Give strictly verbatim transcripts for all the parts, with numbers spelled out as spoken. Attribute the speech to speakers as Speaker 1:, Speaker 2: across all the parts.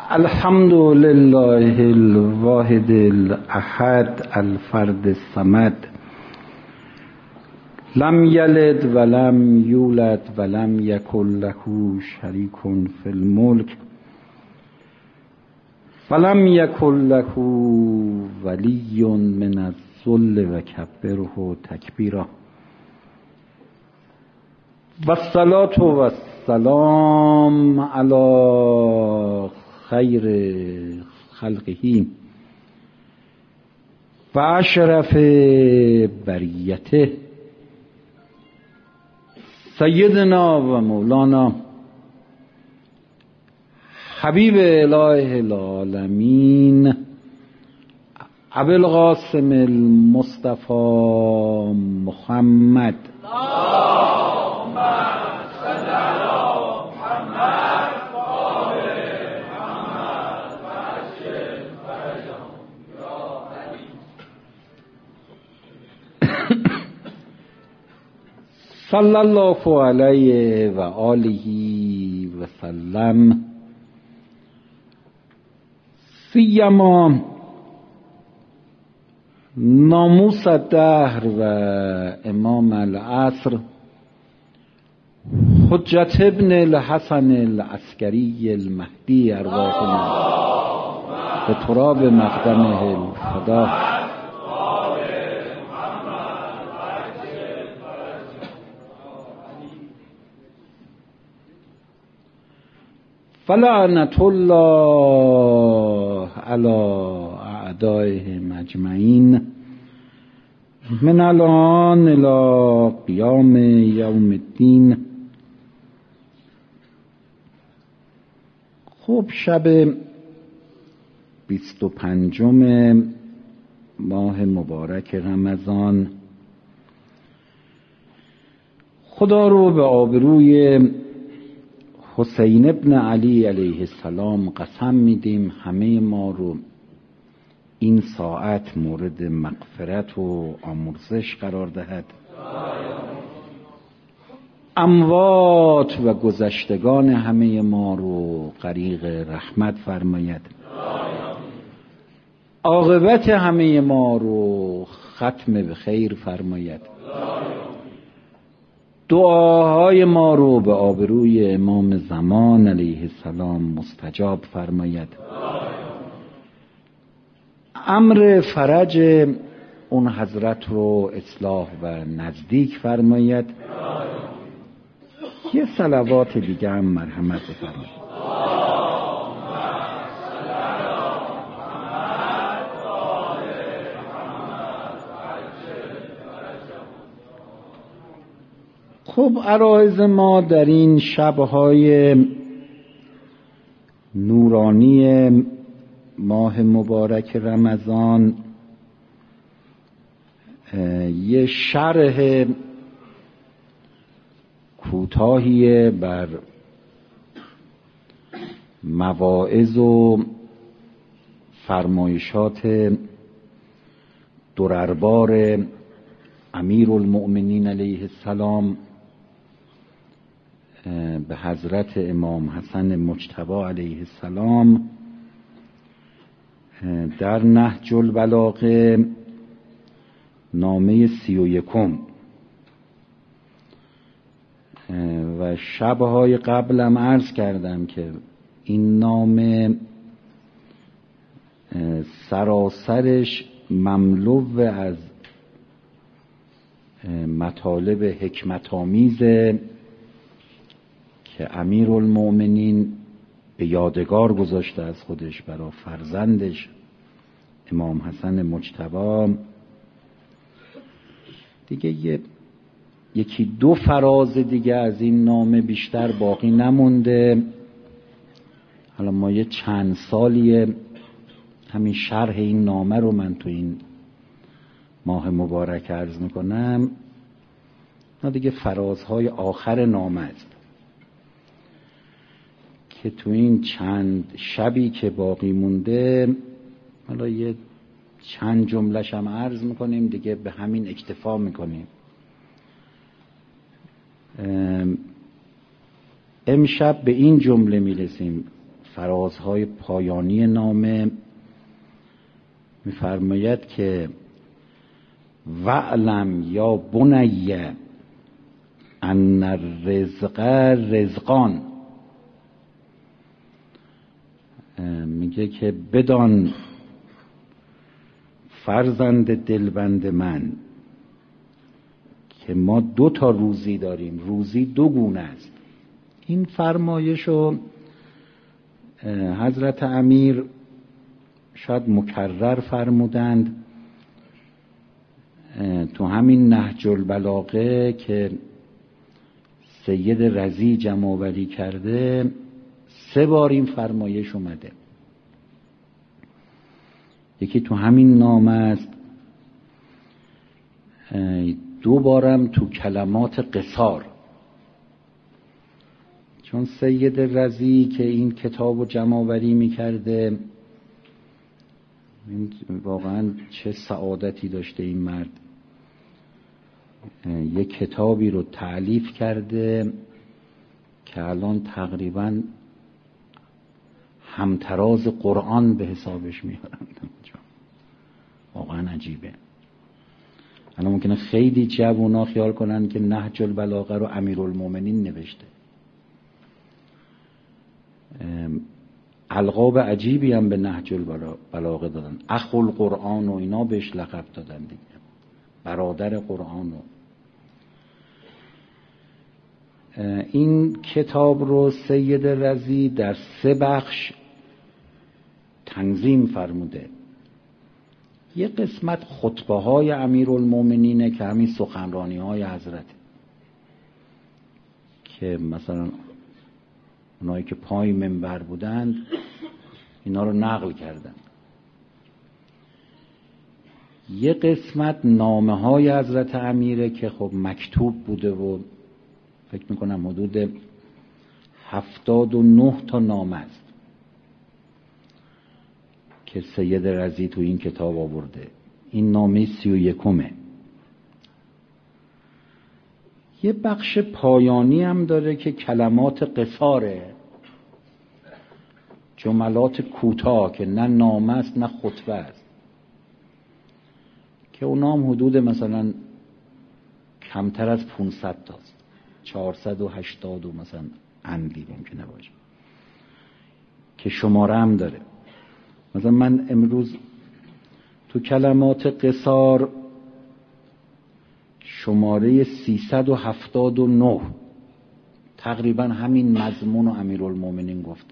Speaker 1: الحمد لله الواحد الاحد الفرد الصمد لم یلد ولم یولد ولم یکن له شریک فی الملک ولم یکن له ولی من الذل و کبره تکبیرا و الصلاة و السلام علی خیر خلقه و اشرف بریته سیدنا و مولانا حبیب اله العالمین ابوالقاسم المصطفى محمد صلی الله علیه و آله و سلم. سیما ناموس الدهر و امام العصر حجت ابن الحسن العسکری المهدی ارواحنا به تراب مقدمه الفدا. فلعنة الله علی اعدائهم اجمعین من الان الی قیام یوم الدین. خب شب بیست و پنجم ماه مبارک رمضان، خدا رو به آبروی حسین ابن علی علیه السلام قسم میدیم همه ما رو این ساعت مورد مغفرت و آمرزش قرار دهد، اموات و گذشتگان همه ما رو غریق رحمت فرماید، عاقبت همه ما رو ختم به خیر فرماید، دعاهای ما رو به آبروی امام زمان علیه السلام مستجاب فرماید، امر فرج اون حضرت رو اصلاح و نزدیک فرماید. یه صلوات دیگه هم مرحمت فرماید. خب عرایض ما در این شبهای نورانی ماه مبارک رمضان یه شرح کوتاهی بر مواعظ و فرمایشات درربار امیرالمؤمنین علیه السلام به حضرت امام حسن مجتبی علیه السلام در نهج البلاغه نامه سی و یکم و شبهای قبلم عرض کردم که این نامه سراسرش مملو از مطالب حکمت آمیزه که امیرالمؤمنین به یادگار گذاشته از خودش برای فرزندش امام حسن مجتبی. دیگه یه یکی دو فراز دیگه از این نامه بیشتر باقی نمونده. حالا ما یه چند سالیه همین شرح این نامه رو من تو این ماه مبارک عرض میکنم. نه دیگه فرازهای آخر نامه است که تو این چند شبی که باقی مونده حالا یه چند جمله‌ش هم عرض میکنیم دیگه، به همین اکتفا میکنیم. امشب به این جمله میرسیم: فرازهای پایانی نامه می‌فرماید که وعلم یا بنی ان الرزق رزقان، میگه که بدان فرزند دلبند من که ما دو تا روزی داریم، روزی دو گونه است. این فرمایشو حضرت امیر شاید مکرر فرمودند تو همین نهج البلاغه که سید رضی جمع آوری کرده. سه بار این فرمایش اومده، یکی تو همین نامه است، دو بارم تو کلمات قصار، چون سید رضی که این کتاب رو جمع آوری می‌کرده، واقعا چه سعادتی داشته این مرد، یک کتابی رو تألیف کرده که الان تقریباً همتراز قرآن به حسابش میارن. واقعا عجیبه. الان ممکنه خیلی جوونا خیال کنن که نهج البلاغه رو امیرالمومنین نوشته. القاب عجیبی هم به نهج البلاغه دادن، اخو القرآن و اینا بهش لقب دادن دیگه، برادر قرآن. و این کتاب رو سید رضی در سه بخش تنظیم فرموده. یه قسمت خطبه های امیرالمومنینه که همین سخنرانی های حضرت، که مثلا اونایی که پای منبر بودند اینا رو نقل کردن. یه قسمت نامه های حضرت امیره که خب مکتوب بوده و فکر میکنم حدود هفتاد و نه تا نامه است که سید رضی تو این کتاب آورده. این نامه سی و یکمه. یه بخش پایانی هم داره که کلمات قصاره، جملات کوتاه که نه نامه است نه خطبه است، که اونا هم حدود مثلا کمتر از پانصد تاست، چهارصد و هشتاد و مثلا اندی ممکنه باشه، که شماره هم داره. مثلا من امروز تو کلمات قصار شماره سیصد و هفتاد و نه تقریبا همین مضمون و امیرالمومنین گفت.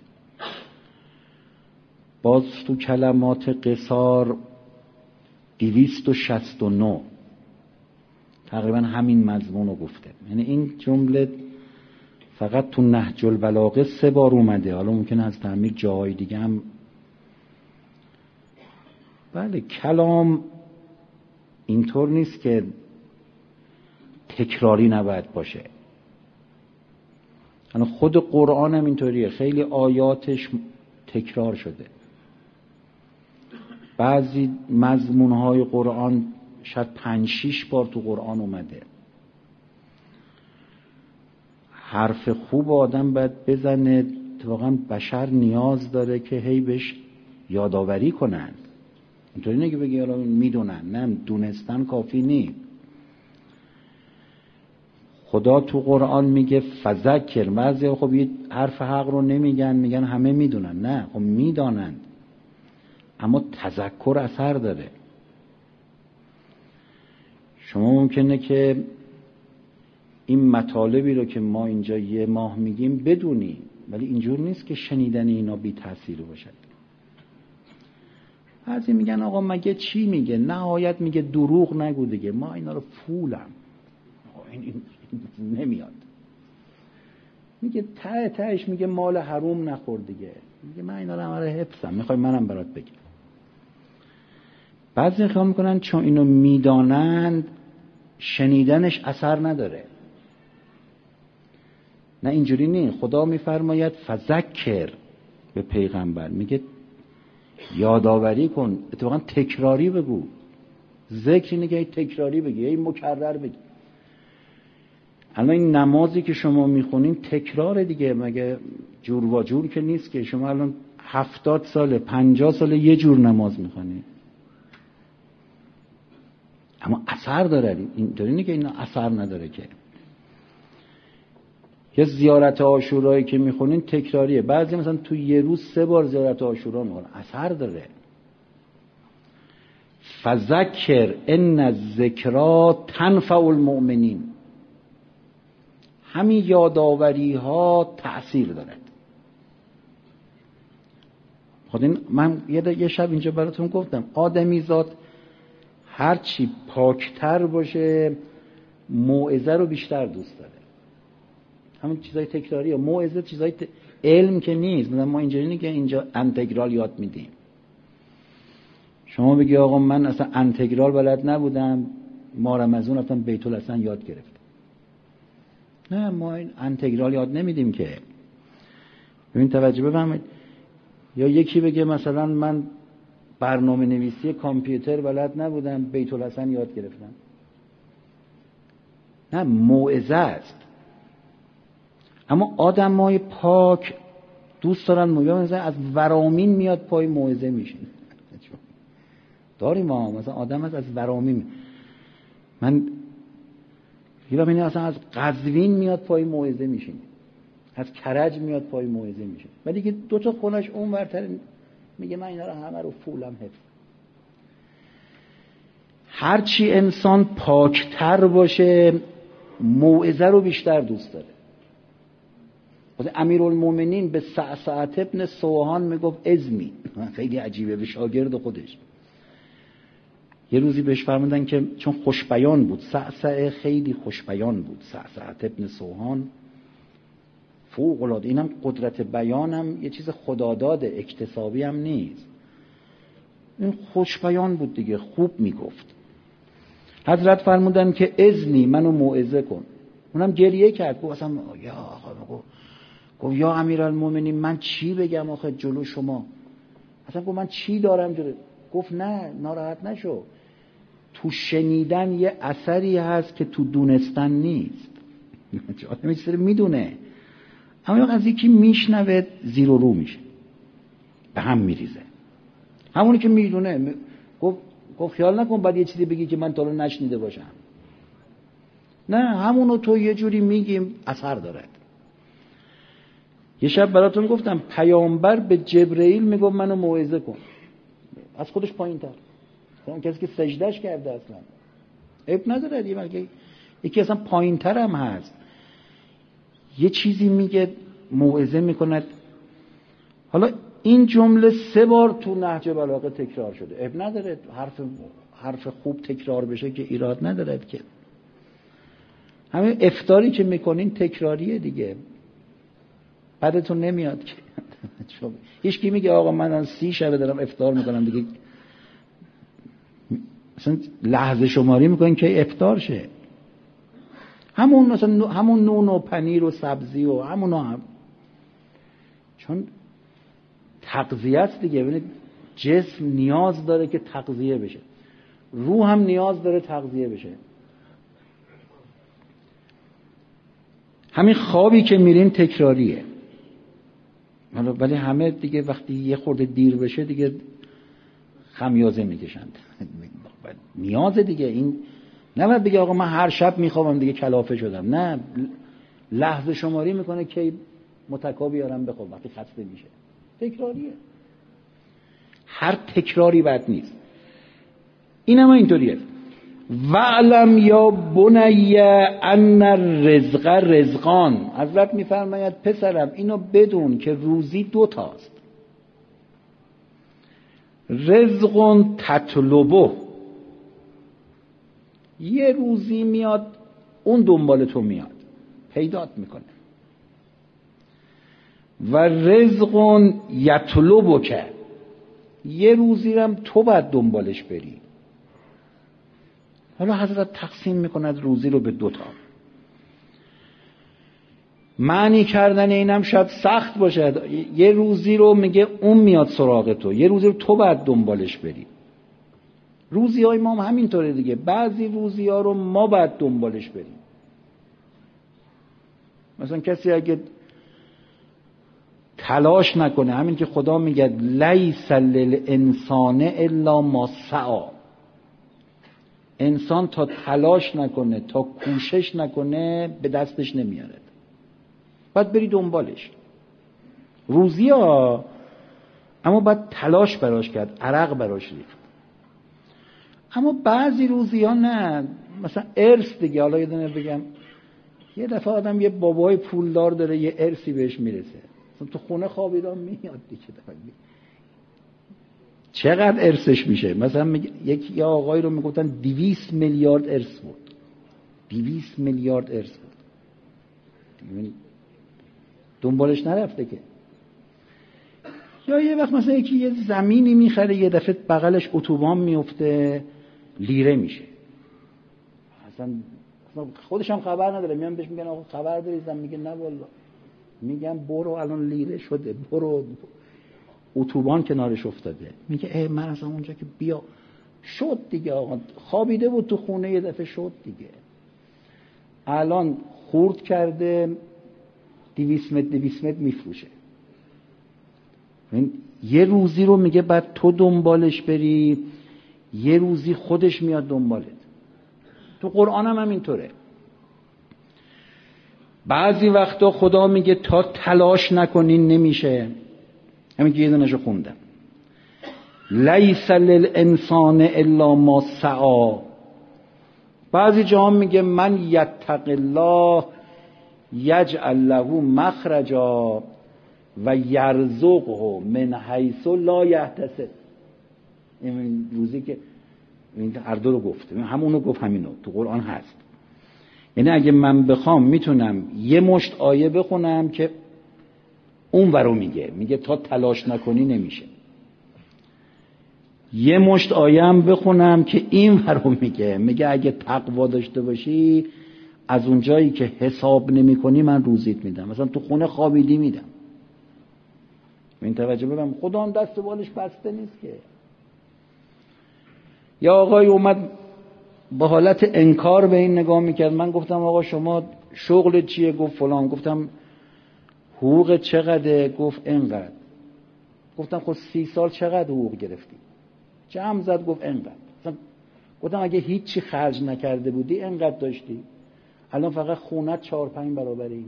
Speaker 1: باز تو کلمات قصار دویست و شصت و نه تقریبا همین مضمون رو گفته. یعنی این جمله فقط تو نهج البلاغه سه بار اومده. حالا ممکنه از تعمیر جاهای دیگه هم. بله، کلام اینطور نیست که تکراری نباید باشه. یعنی خود قرآن هم اینطوریه، خیلی آیاتش تکرار شده. بعضی مضمونهای قرآن شاید پنج شیش بار تو قرآن اومده. حرف خوب آدم باید بزنه، واقعا بشر نیاز داره که هی بهش یادآوری کنن. اینطوری نه که بگی حالا میدونن، نه، دونستن کافی نیست. خدا تو قرآن میگه فذکر. بعضی خب یه حرف حق رو نمیگن، میگن همه میدونن. نه، خب میدانند، اما تذکر اثر داره. شما ممکنه که این مطالبی رو که ما اینجا یه ماه میگیم بدونی، ولی اینجور نیست که شنیدن اینا بی تأثیر باشد. بعضی میگن آقا مگه چی میگه، نهایت میگه دروغ نگو دیگه، ما اینا رو پولم این, این, این نمیاد. میگه ته تهش میگه مال حروم نخور دیگه، میگه من اینا رو همه حفظم، میخوای منم برات بگم. بعضی خیال میکنن چون اینو میدانند شنیدنش اثر نداره. نه، اینجوری نه. خدا میفرماید فذکر به پیغمبر، میگه یادآوری کن، اتفاقا تکراری بگو. ذکر اینه که تکراری بگی، این مکرر بگی. الان این نمازی که شما میخونین تکرار دیگه، مگه جور و جور که نیست که. شما الان هفتاد ساله پنجاه ساله یه جور نماز میخونین، اما اثر داره. اینطوری نیست که این اثر نداره که. یه زیارت عاشورایی که میخونین تکراریه، بعضی مثلا تو یه روز سه بار زیارت عاشورا میخونن، اثر داره. فذکر ان الذکری تنفع المؤمنین، همین یاداوری ها تأثیر دارد. خود این من یه, یه شب اینجا براتون گفتم، آدمی زاد هرچی پاکتر باشه موعظه رو بیشتر دوست داره. همون چیزای تکراری ها، موعظه چیزای ت... علم که نیست. مثلا ما اینجوری نیست که اینجا انتگرال یاد میدیم. شما بگی آقا من اصلا انتگرال بلد نبودم، ما رمضان رفتم بیت الحسن یاد گرفتم. نه، ما این انتگرال یاد نمیدیم که. ببین توجه بفرمایید. یا یکی بگه مثلا من برنامه نویسی کامپیوتر بلد نبودم، بیت الحسن یاد گرفتم. نه، موعظه است. اما آدمای پاک دوست دارن موعظه، از ورامین میاد پای موعظه میشین. داریم ما مثلا آدم از از ورامین، من یه ببینید اصلا از قزوین میاد پای موعظه میشین، از کرج میاد پای موعظه میشین، ولی که دو تا خونش اون ورتر میگه من اینا رو همه رو فولم حفظ. هرچی انسان پاکتر باشه موعظه رو بیشتر دوست داره. واسه امیرالمومنین به سعسعة ابن سوحان میگفت ازمی، خیلی عجیبه، به شاگرد خودش. یه روزی بهش فرمودن که چون خوشبیان بود، سعسعه خیلی خوشبیان بود، سعسعة ابن سوحان فوق العاده، اینم قدرت بیانم یه چیز خداداده، اکتسابی هم نیست. این خوشبیان بود دیگه، خوب میگفت. حضرت فرمودن که اذنی، منو موعظه کن. اونم گریه کرد، گفت اصلا یا آقا، گفت یا امیرالمومنین من چی بگم آخه جلو شما؟ اصلا گفت من چی دارم جلو؟ گفت نه ناراحت نشو، تو شنیدن یه اثری هست که تو دونستن نیست. آدم یه چیزی میدونه، اما از یکی میشنوه زیر و رو میشه، به هم میریزه. همونی که میدونه گفت گفت خیال نکن بعد یه چیزی بگی که من تا الان نشنیده باشم. نه، همونو تو یه جوری میگیم اثر داره. یه شب براتون گفتم پیامبر به جبرئیل میگفت منو موعظه کن، از خودش پایین تر، اون کسی که سجدهش کرده اصلا عیب نداره دیگه، بلکه یکی اصلا پایین تر هم هست، یه چیزی میگه موعظه میکند. حالا این جمله سه بار تو نهج بلاغه تکرار شده، عیب نداره، حرف حرف خوب تکرار بشه که ایراد نداره که. همین افطاری که میکنین تکراریه دیگه، بعدتون نمیاد که. هیچ کی میگه آقا من الان سی شبه دارم افطار میکنم دیگه، مثلا لحظه شماری میکنین که افطار شه. همون مثلا همون نون و پنیر و سبزی و همونا هم، چون تغذیه است دیگه. ببینید جسم نیاز داره که تغذیه بشه، روح هم نیاز داره تغذیه بشه. همین خوابی که میرین تکراریه، ولی همه دیگه وقتی یه خورده دیر بشه دیگه خمیازه میکشند. نیازه دیگه. این نباید بگه آقا من هر شب میخوابم دیگه کلافه شدم. نه، لحظه شماری میکنه که متکا بیارم بخواب وقتی خسته میشه. تکراریه، هر تکراری بد نیست. این هم اینطوریه. وعلم یا بنی ان الرزق رزقان، حضرت میفرماید پسرم اینو بدون که روزی دو تاست. رزق تطلبه، یه روزی میاد اون دنبال تو میاد پیدات میکنه، و رزق یطلبک، یه روزی هم تو باید دنبالش بری. حالا حضرت تقسیم میکند روزی رو به دوتا. معنی کردن اینم شاید سخت باشه. یه روزی رو میگه اون میاد سراغ تو، یه روزی رو تو باید دنبالش بری. روزی های ما هم همینطوره دیگه، بعضی روزی ها رو ما باید دنبالش بریم. مثلا کسی اگه تلاش نکنه، همین که خدا میگه لیس للانسان الا ما سعی، انسان تا تلاش نکنه، تا کوشش نکنه به دستش نمیاره، باید بری دنبالش. روزی ها، اما باید تلاش براش کرد، عرق براش ریخت. اما بعضی روزی ها نه، مثلا ارث دیگه. حالا یه دونه بگم، یه دفعه آدم یه بابای پولدار داره، یه ارثی بهش میرسه، مثلا تو خونه خوابیدن میاد دیگه، چقدر ارثش میشه؟ مثلا میگه یک یا آقایی رو میگفتن دویست میلیارد ارث بود، دویست میلیارد ارث بود، دنبالش نرفته که. یا یه وقت مثلا یکی یه زمینی میخره، یه دفعه بغلش اتوبان میفته، لیره میشه. اصلا خودش هم خبر نداره، میان بهش میگن آقا خبر داری زمین؟ میگه نه والله. میگم برو الان لیره شده، برو اتوبان کنارش افتاده. میگه ای من اصلا اونجا که بیا شد دیگه، آقا خوابیده بود تو خونه، یه دفعه شد دیگه. الان خورد کرده، دویست متر دویست متر میفروشه. یه روزی رو میگه بعد تو دنبالش بری، یه روزی خودش میاد دنبالت. تو قرآن هم همینطوره. بعضی وقتا خدا میگه تا تلاش نکنین نمیشه. همین که یه دونشو خوندم، لیس للانسان الا ما سعی. بعضی جا میگه من یتق الله یجعل له مخرجا و یرزقه من حیث لا یحتسب. این روزی که این هر دو رو گفته، همونو گفت، همینو تو قرآن هست. یعنی اگه من بخوام میتونم یه مشت آیه بخونم که اون ورو میگه، میگه تا تلاش نکنی نمیشه. یه مشت آیه هم بخونم که این ورو میگه، میگه اگه تقوا داشته باشی از اون جایی که حساب نمی کنی من روزیت میدم. مثلا تو خونه خوابیدی میدم. این توجه ببینم خدا هم دست بالش بسته نیست که. یا آقای اومد با حالت انکار به این نگاه میکرد. من گفتم آقا شما شغل چیه؟ گفت فلان. گفتم حقوق چقدره؟ گفت اینقدر. گفتم خب سی سال چقدر حقوق گرفتی؟ جمع زد گفت اینقدر. گفتم اگه هیچی خرج نکرده بودی اینقدر داشتی، الان فقط خونت چهار پنج برابر اینه.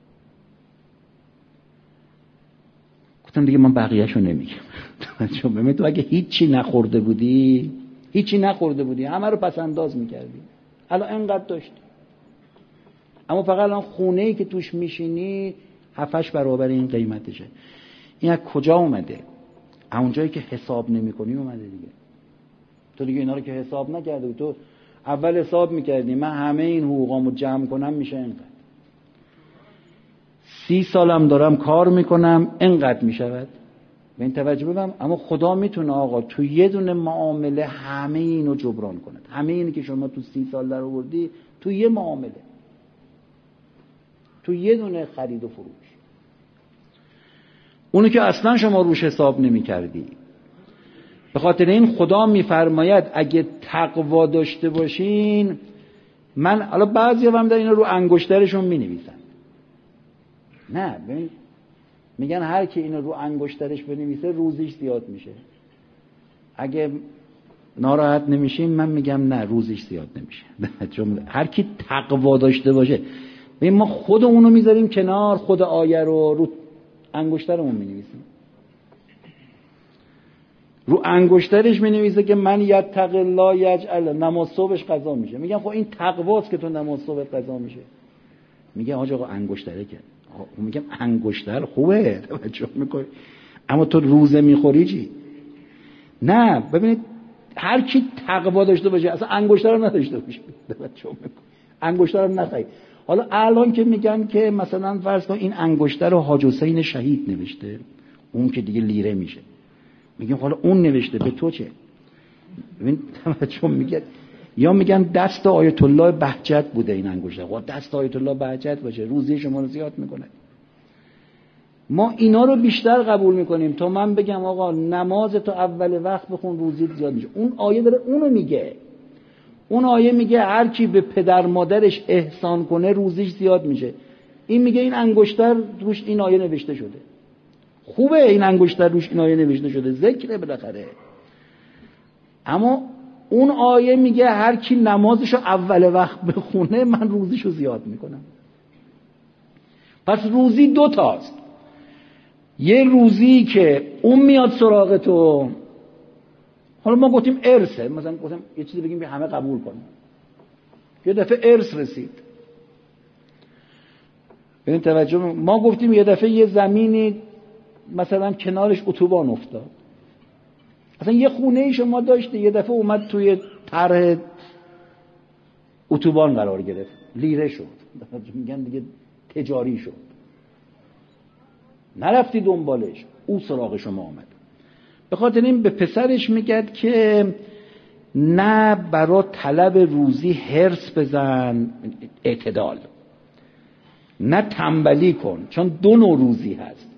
Speaker 1: گفتم دیگه من بقیه‌شو نمیگم. چون ببین تو اگه هیچی نخورده بودی، هیچی نخورده بودی، همه رو پس انداز میکردی، الان اینقدر داشتی. اما فقط الان خونه‌ای که توش میشینی هفتش برابر این قیمتشه. این از کجا اومده؟ اونجایی که حساب نمی‌کنی اومده دیگه. تو دیگه اینا رو که حساب نکردی، تو اول حساب میکردی من همه این حقوقامو جمع کنم میشه اینقدر، سی سالم دارم کار میکنم اینقدر میشود. به این توجه ببینم. اما خدا میتونه آقا تو یه دونه معامله همه اینو جبران کنه. همه اینی که شما تو سی سال در آوردی تو یه معامله، تو یه دونه خرید و فروش، اونو که اصلا شما روش حساب نمی کردی. به خاطر این خدا میفرماید اگه تقوا داشته باشین، من حالا بعضی هم در اینا رو انگشترشون می نویسن. نه ببین، میگن هر کی اینو رو انگشترش بنویسه روزیش زیاد میشه. اگه ناراحت نمیشین من میگم نه روزیش زیاد نمیشه. چون هر کی تقوا داشته باشه، ببین ما خودمونو میذاریم کنار، خود آیه رو رو انگشترمون مینویسیم. رو انگشترش مینویسه که من یتق الله یجعل، نماز صبحش قضا میشه. میگم خب این تقواست که تو نماز صبح قضا میشه. میگه آقا آقا انگشتره که، میگم انگشتر خوبه توجه میکنی، اما تو روزه میخوری چی؟ نه ببینید هر کی تقوا داشته باشه اصلا انگشتر رو نداشته باشه توجه میکنی، انگشتر رو نخوای. حالا الان که میگن که مثلا فرض کن این انگشتر رو حاج حسین شهید نوشته، اون که دیگه لیره میشه، میگن حالا اون نوشته به تو چه؟ ببین توجه میگه. یا میگن دست آیت الله بهجت بوده این انگشتر، خب دست آیت الله بهجت باشه روزی شما رو زیاد میکنه. ما اینا رو بیشتر قبول میکنیم تا من بگم آقا نماز تو اول وقت بخون روزی زیاد میشه. اون آیه داره اونو میگه. اون آیه میگه هر کی به پدر مادرش احسان کنه روزیش زیاد میشه. این میگه این انگشتر روش این آیه نوشته شده. خوبه این انگشتر روش این آیه نوشته شده، ذکره بالاخره. اما اون آیه میگه هر کی نمازشو اول وقت بخونه من روزیشو زیاد میکنم. پس روزی دو تاست. یه روزی که اون میاد سراغ تو، حالا ما گفتیم ارثه، مثلا گفتیم یه چیزی بگیم که همه قبول کنن. یه دفعه ارث رسید. ببین توجه، ما گفتیم یه دفعه یه زمینی مثلا کنارش اتوبان افتاد. اصلا یه خونه ای شما داشته، یه دفعه اومد توی طرح اتوبان قرار گرفت، لیره شد، میگن دیگه تجاری شد. نرفتی دنبالش، او سراغ شما آمد. به خاطر این به پسرش میگد که نه برای طلب روزی هرس بزن، اعتدال، نه تنبلی کن، چون دو نوع روزی هست.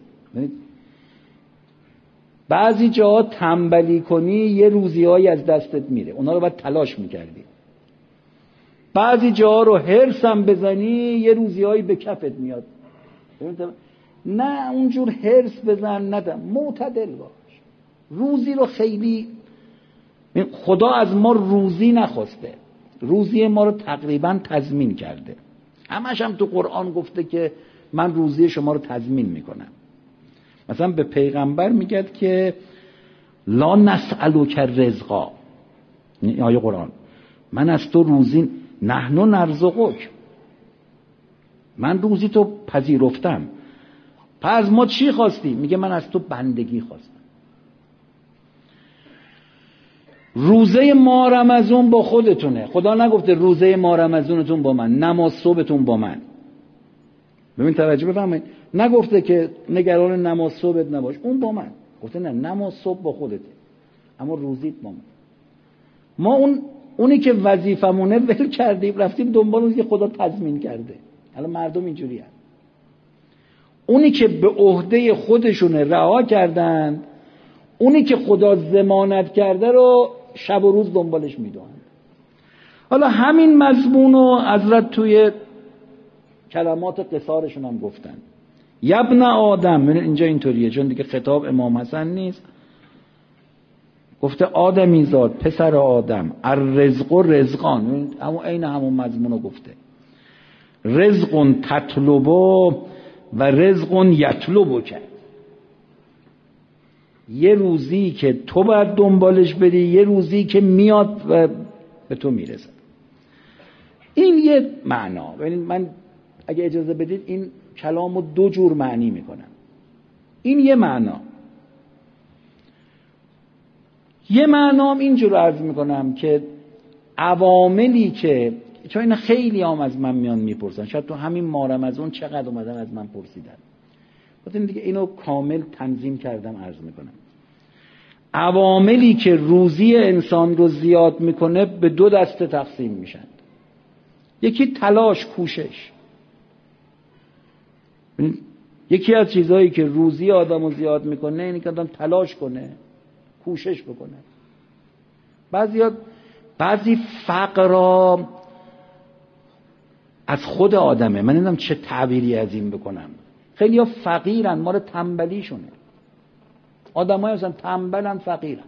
Speaker 1: بعضی جاها تنبلی کنی یه روزیایی از دستت میره، اونا رو باید تلاش میکردی. بعضی جاها رو هرس هم بزنی یه روزیایی به کفت میاد. نه اونجور هرس بزن، ندم، معتدل باش. روزی رو خیلی، خدا از ما روزی نخواسته، روزی ما رو تقریبا تضمین کرده. همش هم تو قرآن گفته که من روزی شما رو تضمین میکنم. مثلا به پیغمبر میگه که لا نسألک رزقا، این آیه قرآن، من از تو روزی، نحن نرزقک، من روزی تو پذیرفتم. پس ما چی خواستیم؟ میگه من از تو بندگی خواستم. روزه ماه رمضان با خودتونه، خدا نگفته روزه ماه رمضانتون با من، نماز صبحتون با من. ببین توجه بفرمایید، نگفته که نگران نماز صبحت نباش، اون با من. گفته نه، نماز صبح با خودته، اما روزیت با من. ما اون اونی که وظیفمونه ول کردیم، رفتیم دنبال اونی که خدا تضمین کرده. الان مردم اینجوری هست. اونی که به عهده خودشونه رها کردن، اونی که خدا ضمانت کرده رو شب و روز دنبالش میدونن. حالا همین مضمون رو حضرت توی کلمات قصارشون هم گفتن. یبن آدم، اینجا اینطوریه چون دیگه خطاب امام حسن نیست، گفته آدمی زاد، پسر آدم، الرزق و رزقان، همون عین همون مضمون رو گفته. رزق تطلبو و رزق یطلبو کرد. یه روزی که تو باید دنبالش بدی، یه روزی که میاد و به تو میرسه. این یه معنا. ببینید من اگه اجازه بدید این کلامو دو جور معنی میکنم. این یه معنا. یه معنام اینجور عرض میکنم که عواملی که، چون این خیلی هم از من میان میپرسن، شاید تو همین ماه رمضان چقدر اومدن از من پرسیدن، بودین دیگه اینو کامل تنظیم کردم عرض میکنم. عواملی که روزی انسان رو زیاد میکنه به دو دسته تقسیم میشن. یکی تلاش، کوشش. یکی از چیزهایی که روزی آدم رو زیاد میکنه اینه که آدم تلاش کنه، کوشش بکنه. بعضی بعضی فقرا از خود آدمه، من نمیدونم چه تعبیری از این بکنم. خیلی ها فقیرن، ما رو تنبلی شونه. آدم های مثلا تنبلن، فقیرن.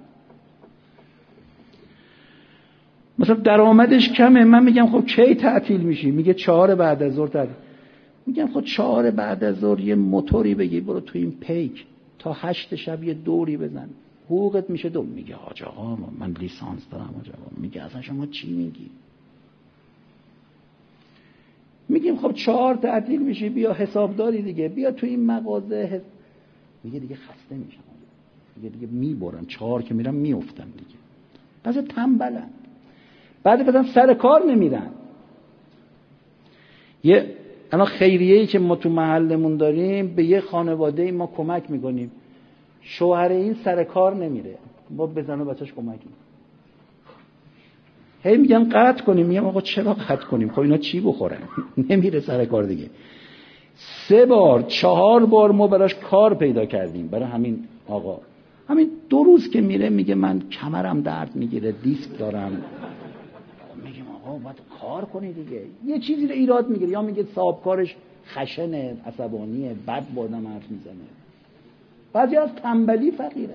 Speaker 1: مثلا درآمدش کمه، من میگم خب کی تعطیل میشی؟ میگه چهار بعد از ظهر تعطیل. میگم خب چهار بعد از ظهر یه موتوری بگیر برو تو این پیک تا هشت شب یه دوری بزن، حقوقت میشه دو. میگه حاج آقا من لیسانس دارم. حاج آقا میگه اصلا شما چی میگی؟ میگیم خب چهار تعطیل میشی، بیا حسابداری دیگه، بیا تو این مغازه حس... میگه دیگه خسته میشم، میگه دیگه میبرم، چهار که میرم میافتم دیگه. پس تنبلن. بعد بدن سر کار نمیرن. یه انا خیریه‌ای که ما تو محلمون داریم، به یه خانواده ما کمک میکنیم، شوهر این سر کار نمیره، ما بزن و بچه‌ش کمک میکنیم. هی میگن قطع کنیم، میگم آقا چرا قطع کنیم؟ خب اینا چی بخورن؟ نمیره سر کار دیگه. سه بار چهار بار ما براش کار پیدا کردیم برای همین آقا. همین دو روز که میره میگه من کمرم درد میگیره، دیسک دارم. میگم آقا باید کار کنی دیگه. یه چیزی رو ایراد میگیره، یا میگه صاحب کارش خشنه، عصبانیه، بد با آدم حرف میزنه. بعضی از تنبلی فقیره.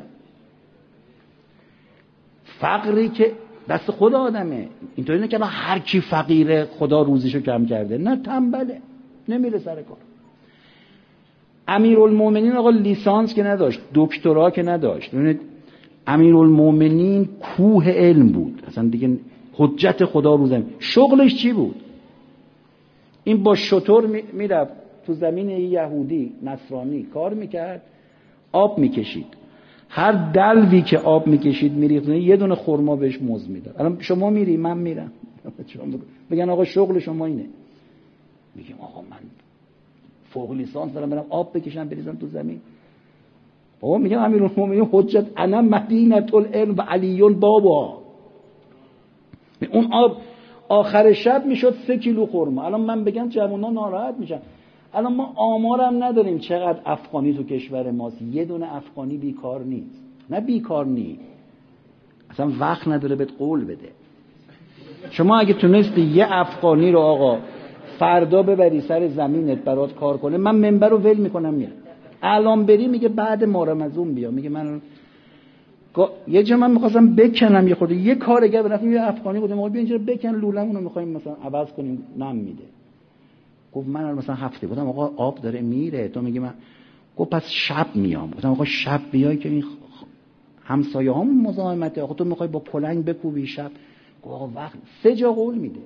Speaker 1: فقری که دست خود آدمه. اینطوری نه که هر کی فقیره خدا روزیشو کم کرده، نه، تنبله، نمیره سر کار. امیرالمومنین آقا لیسانس که نداشت، دکترا که نداشت. ببینید امیرالمومنین کوه علم بود، اصلا دیگه حجت خدا رو زمین. شغلش چی بود؟ این با شتر میرفت تو زمین یهودی نصرانی کار میکرد، آب میکشید. هر دلوی که آب میکشید میریخت یه دونه خرما بهش مزد میداد. الان شما میری، من میرم، بگن آقا شغل شما اینه، میگم آقا من فوق لیسانس دارم برم آب بکشم بریزم تو زمین. بابا میگم امیرالمومنین حجت انا مدینة العلم و علیون بابا. اون آب آخر شب میشد سه کیلو خرما. الان من بگم جوونا ناراحت میشن. الان ما آمارم نداریم چقدر افغانی تو کشور ماست. یه دونه افغانی بیکار نیست. نه بیکار نیست، اصلا وقت نداره بهت قول بده. شما اگه تونستی یه افغانی رو آقا فردا ببری سر زمینت برات کار کنه، من منبر رو ول میکنم میرم. الان بری میگه بعد ما رمضان بیا. میگه من یه جا من میخواستم بکنم یه خورده، یه کارگر برفتیم یه افغانی بودم، ما بیا اینجا بکن لولمون رو میخوایم مثلا عوض کنیم، نم میده. گفت من مثلا هفته بودم آقا آب داره میره، تو میگی من. گفت پس شب میام. گفتم آقا شب بیای که این همسایه هم مزاحمته، آقا تو میخوای با کلنگ بکوبی شب. گفت آقا وقت سه جا قول میده،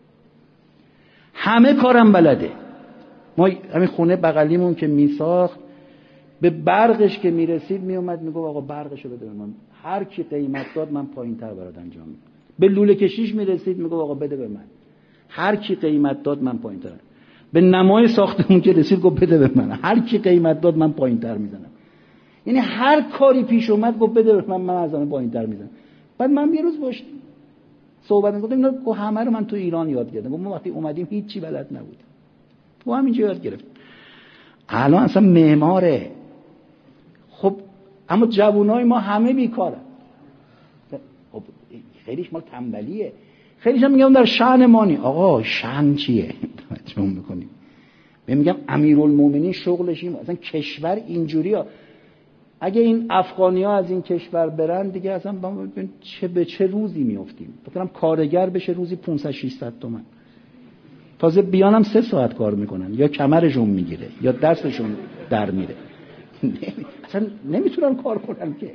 Speaker 1: همه کارم بلده. ما همین خونه بغلیمون که میساخت به برقش که میرسید میومد میگفت آقا برقشو بده به من، هر کی قیمت داد من پایین‌تر برات انجام میدم. به لوله کشیش میرسید میگفت آقا بده به من، هر کی قیمت داد من پایین‌تر. به نمای ساختمون که رسید گفت بده به من، هر کی قیمت داد من پایین‌تر میزنم. یعنی هر کاری پیش اومد گفت بده به من، من از همه پایین‌تر میزنم. بعد من یه روز باش صحبت می‌کردم، اینا گفت همه رو من تو ایران یاد گرفتم. گفت ما وقتی اومدیم هیچ چی بلد نبودیم، تو همینجا یاد گرفتیم. الان اصلا معماره. خب اما جوانای ما همه بیکارن. خب خیلیش مال تنبلیه، خیلیش هم میگم در شأن مانی. آقا شأن چیه؟ توجه میکنیم. میگم امیرالمومنین شغلش این، اصلا کشور اینجوریه. اگه این افغانی‌ها از این کشور برن دیگه اصلا چه به چه روزی میافتیم. فکرم کارگر بشه روزی پانصد ششصد تومن، تازه بیانم سه ساعت کار میکنن، یا کمرشون میگیره یا دستشون در میره، اصلا نمیتونن کار کنن که.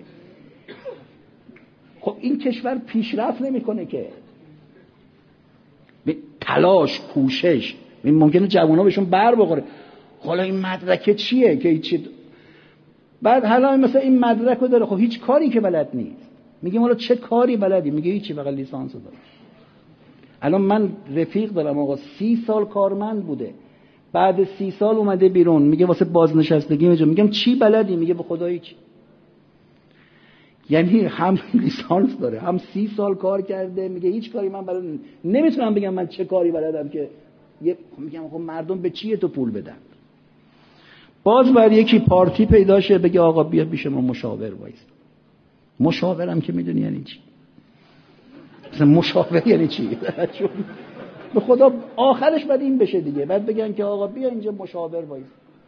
Speaker 1: خب این کشور پیشرفت نمیکنه که. تلاش، کوشش، ممکنه جوونا بهشون بر بخوره. حالا این مدرک چیه که هیچ، بعد حالا مثلا این مدرک رو داره، خب هیچ کاری که بلد نیست. میگیم حالا چه کاری بلدی؟ میگه هیچی، فقط لیسانس داره. الان من رفیق دارم آقا سی سال کارمند بوده، بعد سی سال اومده بیرون، میگه واسه بازنشستگی میگم میگم چی بلدی؟ میگه به خدا هیچ. یعنی هم لیسانس داره هم سی سال کار کرده، میگه هیچ کاری من بلد نمیتونم بگم من چه کاری بلدم که یه. میگم خب مردم به چیه تو پول بدن؟ باز بر یکی پارتی پیدا شه بگه آقا بیا پیش ما مشاور وایس. مشاورم که میدونی یعنی چی؟ مثلا مشاور یعنی چی؟ به خدا آخرش بعد این بشه دیگه، بعد بگن که آقا بیا اینجا مشاور وایس.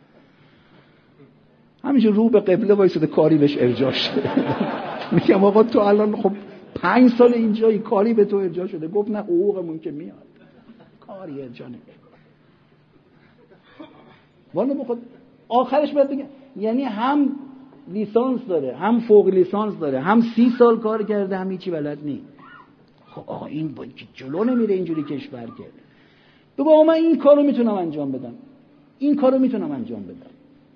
Speaker 1: همینجا رو به قبله وایساده کاری بهش ارجاع شده. میگم آقا تو الان خب پنج سال اینجا این کاری به تو ارجاع شده. گفت نه حقوقمون که میاد، کاری ارجاع نمیشه. والا بخود آخرش باید بگم یعنی هم لیسانس داره هم فوق لیسانس داره هم سی سال کار کرده هم هیچی بلد نیست. خب آقا این با جلو نمیره اینجوری کشور که. بگو آقا من این کارو میتونم انجام بدم، این کارو میتونم انجام بدم.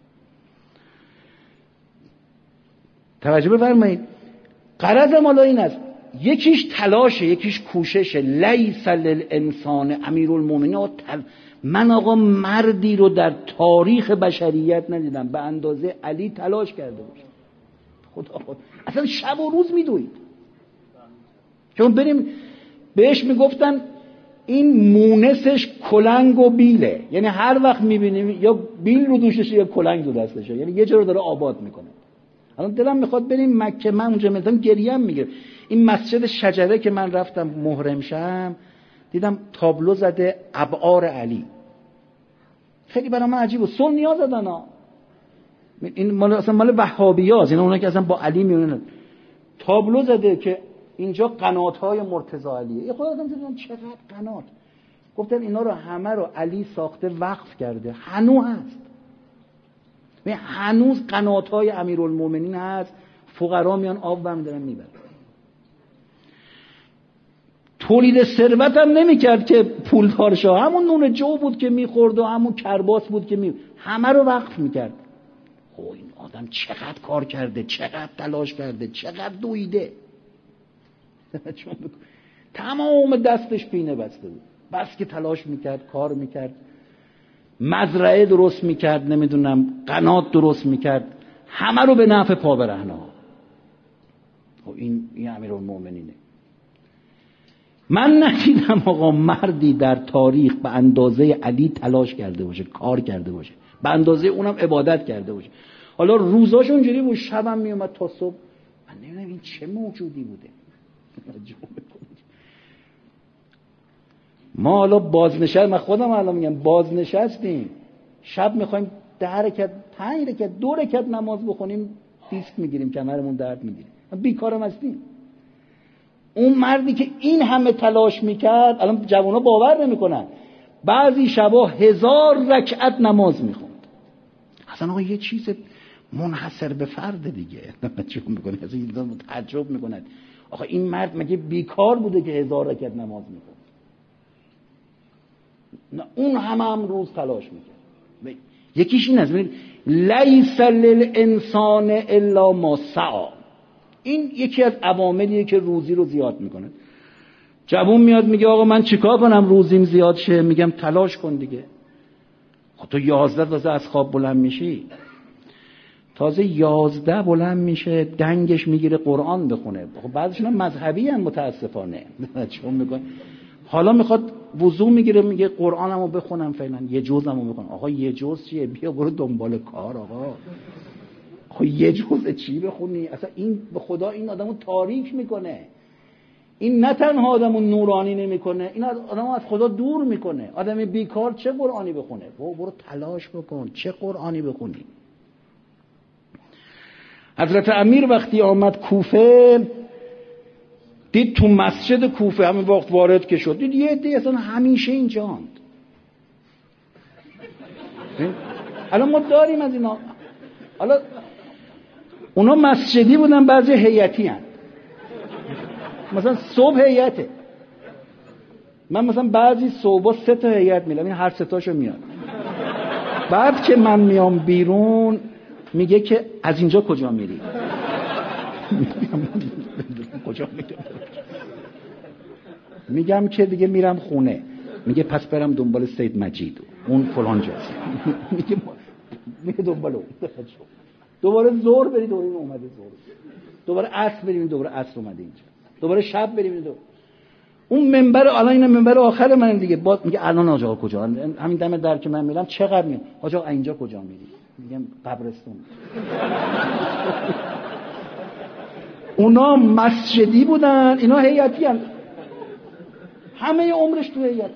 Speaker 1: توجه بفرمایید. غرضم حالا این است، یکیش تلاشه، یکیش کوششه. لیس للانسان امیرالمومنین. من آقا مردی رو در تاریخ بشریت ندیدم به اندازه علی تلاش کرده باشه. خدا خود اصلا شب و روز میدوید. چون بریم بهش میگفتن این مونسش کلنگ و بیله، یعنی هر وقت میبینیم یا بیل رو دوششه یا کلنگ رو دستشه، یعنی یه جا رو داره آباد میکنه. الان دلم میخواد بریم مکه، من اونجا میتونم گریم میگیره. این مسجد شجره که من رفتم محرم شم دیدم تابلو زده ابعار علی. خیلی برای من عجیبه. سنی‌ها زدن ها. این مال اصلا مال وهابیاست، اینا اونایی که اصلا با علی میونن. تابلو زده که اینجا قنات‌های مرتضی علیه. یه خدا آدم دیدن چقدر قنات. گفتن اینا رو همه رو علی ساخته وقف کرده. هنوز هست. و هنوز قنات‌های امیرالمومنین هست. فقرا میان آب برمی دارن میبرن. تولید ثروت هم نمی‌کرد که پولدار شه. همون نون جو بود که می‌خورد و همون کرباس بود که می همه رو وقف می‌کرد. اوه این آدم چقدر کار کرده، چقدر تلاش کرده، چقدر دویده. تمام دستش پینه بسته بود. بس که تلاش میکرد، کار میکرد، مزرعه درست میکرد، نمیدونم قنات درست میکرد، همه رو به نفع پا برهنه. این این امیرالمومنینه. من ندیدم آقا مردی در تاریخ به اندازه علی تلاش کرده باشه، کار کرده باشه، به اندازه اونم عبادت کرده باشه. حالا روزاش اونجوری بود، شبم میومد تا صبح. من نمیدونم این چه موجودی بوده. ما حالا بازنشست، من خودم الان میگم بازنشستیم، شب میخوایم ده رکعت، پنج رکعت، دو رکعت نماز بخونیم، دیسک میگیریم، کمرمون درد میگیره. بیکارم هستیم. اون مردی که این همه تلاش میکرد، الان جوانا باور نمیکنن، بعضی شبا هزار رکعت نماز میخوند. اصلا آقا یه چیز منحصر به فرد دیگه. تعجب میکنه، اصلا تعجب میکنه. آخه این مرد مگه بیکار بوده که هزار رکعت نماز میخوند؟ نه اون همه هم روز تلاش میکرد. یکیش این است، لیس للانسان الا ما سعی. این یکی از عواملیه که روزی رو زیاد میکنه. جوون میاد میگه آقا من چیکار کنم روزیم زیاد شه؟ میگم تلاش کن دیگه. خب تو یازده تازه از خواب بلند میشی، تازه یازده بلند میشه دنگش میگیره قرآن بخونه. خب بعضیشون هم مذهبی هم متاسفانه چون میگن حالا میخواد وضو میگیره میگه قرآنمو بخونم فعلا، یه جزمو بخونم. آقا یه جز چیه؟ بیا برو دنبال کار آقا. خب یه جز چی بخونی؟ اصلا این به خدا این آدمو تاریک میکنه. این نه تنها آدمو نورانی نمیکنه، این آدمو از خدا دور میکنه. آدم بیکار چه قرآنی بخونه؟ برو برو تلاش بکن، چه قرآنی بخونی؟ حضرت امیر وقتی آمد کوفه، دید تو مسجد کوفه همین وقت وارد که شد، دید یه عده اصلا همیشه اینجاند. الان ما داریم از اینا. حالا اونا مسجدی بودن، بعضی هیئتی هستن. مثلا صبح هیئته. من مثلا بعضی صبح سه تا هیئت میلم، این هر سه تاشو میاد. بعد که من میام بیرون میگه که از اینجا کجا میری؟ کجا میری؟ میگم که دیگه میرم خونه. میگه پس برم دنبال سید مجید، اون فلان جاست. میگه میگه دنبال اون. دوباره ظهر برید اون اومده ظهر. دوباره عصر بریم دوباره عصر اومده اینجا. دوباره شب بریم دو. اون منبر الان این منبر آخر من دیگه باز میگه الان آقا کجا؟ همین دم در که من میرم چقدر میام؟ آقا اینجا کجا میری؟ میگم قبرستون. اونا مسجدی بودن، اینا هیئتی ان. همه عمرش تو هیئت.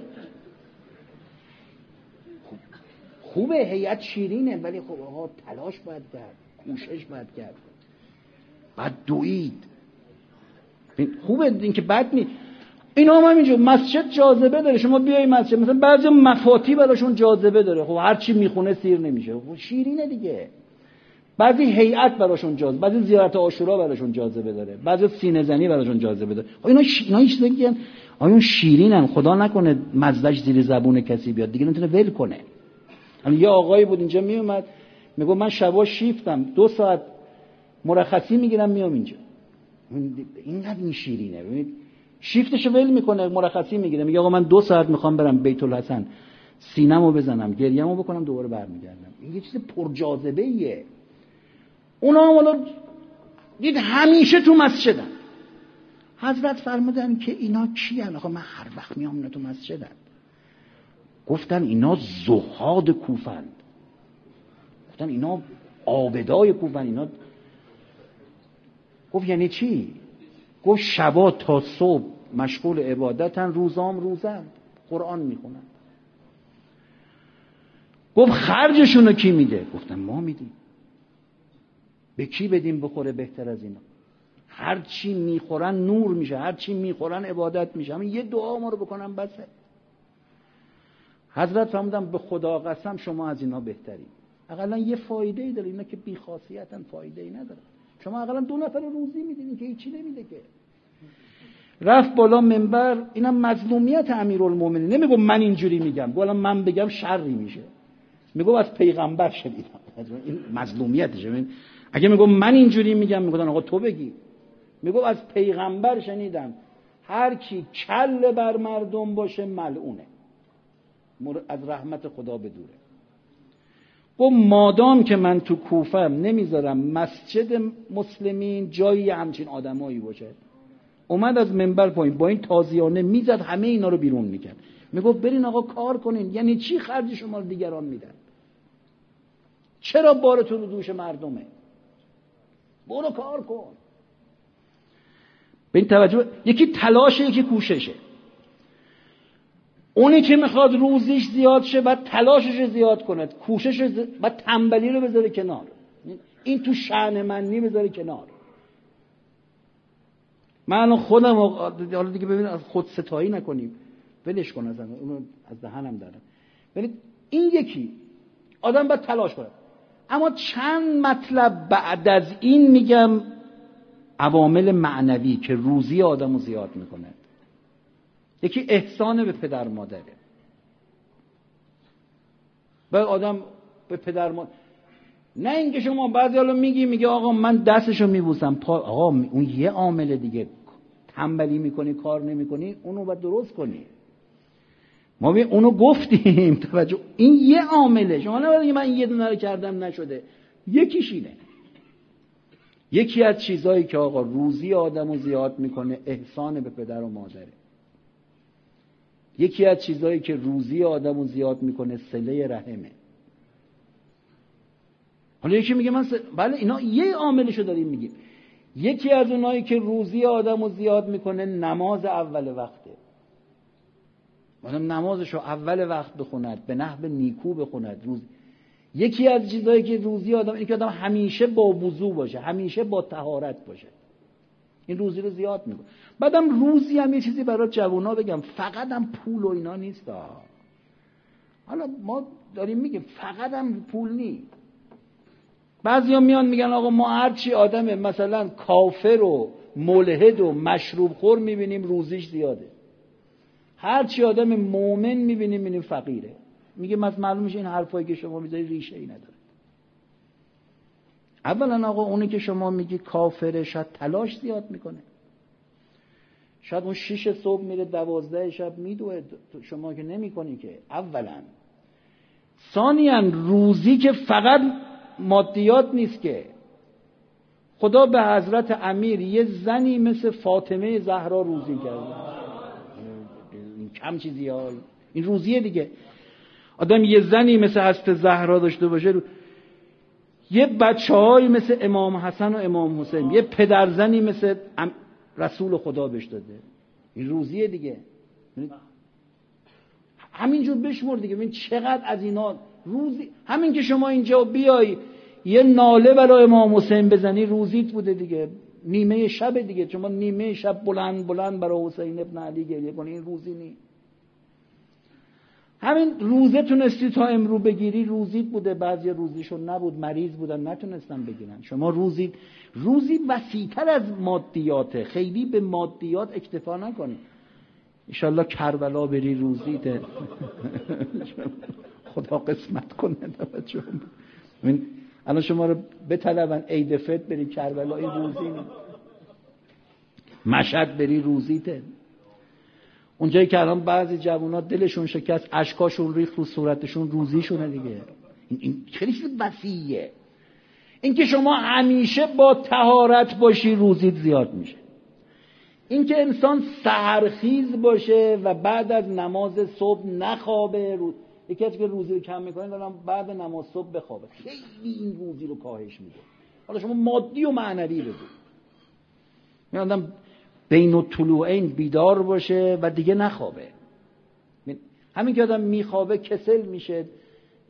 Speaker 1: خوبه هیئت شیرینه، ولی خب آقا تلاش باید کرد، کوشش باید کرد، بعد دوید. خوبه این که بد نی. اینا هم همینجور مسجد جاذبه داره. شما بیای مسجد مثلا بعضی مفاتی براشون جاذبه داره، خب هر چی میخونه سیر نمیشه، خب شیرینه دیگه. بعضی هیئت براشون جاذبه، بعضی زیارت عاشورا براشون جاذبه داره، بعضی سینه زنی براشون جاذبه داره. اینا ش... اینا هیچ دیگه آیون شیرینن. خدا نکنه مزدش زیر زبون کسی بیاد دیگه نمیتونه ول کنه. یعنی یه آقایی بود اینجا میومد میگه من شبا شیفتم دو ساعت مرخصی میگیرم میام اینجا. اینقدر این شیرینه. ببینید شیفتشو ول میکنه، مرخصی میگیره، میگه آقا من دو ساعت میخوام برم بیت الحسن سینمو بزنم، گریه‌مو بکنم، دوباره برمیگردم. این یه چیز پرجاذبه ایه. اونا هم حالا دید همیشه تو مسجدن. حضرت فرمودن که اینا کیان؟ آقا من هر وقت میام اینا تو مسجدن. گفتن اینا زهاد کوفند. گفتن اینا عابدای کوفند. اینا گفت یعنی چی؟ گفت شبا تا صبح مشغول عبادتن، روزام روزن، قرآن میخونن. گفت خرجشون رو کی میده؟ گفتم ما میدیم. به کی بدیم بخوره بهتر از اینا؟ هر چی میخورن نور میشه، هر چی میخورن عبادت میشه. همین یه دعا ما رو بکنم بسه. حضرت فرمودن به خدا قسم شما از اینا بهترین. اقلا یه فایده ای داره، اینا که بی خاصیتن، فایده ای نداره. شما اقلا دو نفر روزی میدین که هیچی نمیده که. رفت بالا منبر، اینم مظلومیت امیرالمومنین. نمیگم من اینجوری میگم، گفتم من بگم شری میشه. میگم از پیغمبر شنیدم. این مظلومیتشه. اگه میگم من اینجوری میگم، میگن آقا تو بگی. میگم از پیغمبر شنیدم هر کی کل بر مردم باشه ملعونه، از رحمت خدا بدوره. گفت مادام که من تو کوفه‌ام نمیذارم مسجد مسلمین جایی همچین آدمایی باشه. اومد از منبر پایین با این تازیانه میزد، همه اینا رو بیرون میکرد. میگفت برین آقا کار کنین. یعنی چی خرج شما رو دیگران میدن؟ چرا بارتون رو دوش مردمه؟ برو کار کن. به این توجه. یکی تلاشه، یکی کوششه. اونی که میخواد روزیش زیاد شه بعد تلاشش زیاد کنه، کوشش ز... بعد تنبلی رو بذاره کنار. این تو شأن منی بذاره کنار. من الان خودم حالا دیگه ببین از خود ستایی نکنیم، ولش کن ازم، اونو از دهنم دارم. ببین این یکی آدم باید تلاش کنه. اما چند مطلب بعد از این میگم عوامل معنوی که روزی آدمو زیاد میکنه. یکی احسان به پدر مادره. بعد آدم به پدر مادر، نه اینکه شما بعضی حالا میگی میگه آقا من دستشو میبوسم پا، آقا اون یه عامل دیگه. تنبلی میکنی کار نمیکنی، اونو باید درست کنی. ما ببین اونو گفتیم توجه، این یه عامله. شما نباید من یه دونه رو کردم نشده. یکیش اینه. یکی از چیزایی که آقا روزی آدمو زیاد میکنه احسان به پدر و مادره. یکی از چیزایی که روزی آدمو زیاد میکنه صله رحمه. حالا یکی میگه من س... بله اینا یه عاملشو داریم میگیم. یکی از اونایی که روزی آدمو زیاد میکنه نماز اول وقته. آدم نمازشو اول وقت بخوند، به نحو نیکو بخوند. روز یکی از چیزایی که روزی آدم اینه که آدم همیشه با وضو باشه، همیشه با طهارت باشه. این روزی رو زیاد میکنه. بعدم روزی هم یه چیزی برای جوونا بگم، فقط هم پول و اینا نیست. حالا ما داریم میگیم فقط هم پول نیست. بعضیا میان میگن آقا ما هرچی آدم مثلا کافر و ملحد و مشروب خور میبینیم روزیش زیاده، هرچی آدم مومن میبینیم میبینیم فقیره. میگه مثلا معلوم میشه این حرفایی که شما میذاری ریشه ای نداره. اولا آقا اونی که شما میگی کافره شاید تلاش زیاد میکنه، شاید اون شیش صبح میره دوازده شب میدوه، شما که نمی کنی که. اولا. ثانیاً روزی که فقط مادیات نیست که. خدا به حضرت امیر یه زنی مثل فاطمه زهرا روزی کرده. این کم چیزی ها، این روزیه دیگه. آدم یه زنی مثل حضرت زهرا داشته باشه، یه بچه های مثل امام حسن و امام حسین، یه پدرزنی مثل رسول خدا بهش داده. این روزیه دیگه. همینجور بشمر دیگه. ببین چقدر از اینا روزی. همین که شما اینجا بیای یه ناله برای امام حسین بزنی روزیت بوده دیگه. نیمه شب دیگه. شما نیمه شب بلند بلند برای حسین ابن علی گریه کنی، این روزی نی. همین روزه تونستی تا امرو بگیری روزیت بوده. بعضی روزیشون نبود، مریض بودن نتونستن بگیرن. شما روزی روزی وسیع‌تر از مادیاته. خیلی به مادیات اکتفا نکنی. انشالله کربلا بری روزیته. خدا قسمت کنه. توجه. من الان شما رو بطلبن عید فطر بری کربلا، این روزی نه. مشهد بری روزیته. اونجایی که الان بعضی جوونا دلشون شکست، اشکاشون ریخت رو صورتشون، روزیشونه دیگه. این, این خیلی چیز وسیعه. این که شما همیشه با طهارت باشی روزیت زیاد میشه. این که انسان سحرخیز باشه و بعد از نماز صبح نخوابه. رو... یکی از که روزی رو کم میکنه دارم بعد نماز صبح بخوابه، خیلی این روزی رو کاهش میده. حالا شما مادی و معنوی بگو. این آدم بین الطلوعین بیدار باشه و دیگه نخوابه. همین که آدم میخوابه کسل میشه،